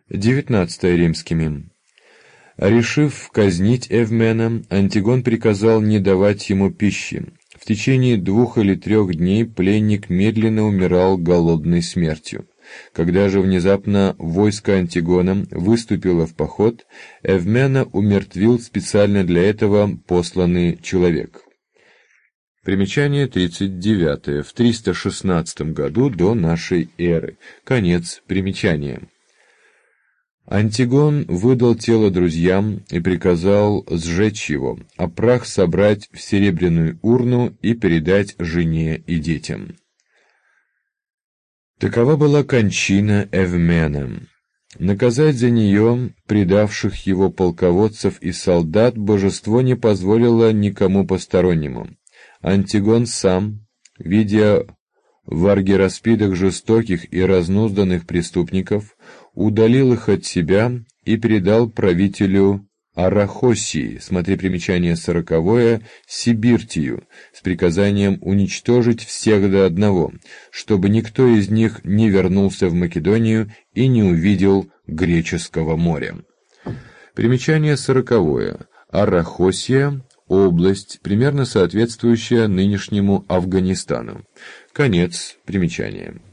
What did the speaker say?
19 римскими. Решив казнить Эвмена, Антигон приказал не давать ему пищи. В течение 2 или 3 дней пленник медленно умирал голодной смертью. Когда же внезапно войско Антигона выступило в поход, Эвмена умертвил специально для этого посланный человек. Примечание 39. В 316 году до нашей эры. Конец примечания. Антигон выдал тело друзьям и приказал сжечь его, а прах собрать в серебряную урну и передать жене и детям. Такова была кончина Эвмена. Наказать за нее предавших его полководцев и солдат божество не позволило никому постороннему. Антигон сам, видя в аргираспидах жестоких и разнузданных преступников, удалил их от себя и передал правителю Арахосии, смотри примечание 40, Сибиртию, с приказанием уничтожить всех до одного, чтобы никто из них не вернулся в Македонию и не увидел Греческого моря. Примечание 40. Арахосия – область, примерно соответствующая нынешнему Афганистану. Конец примечания.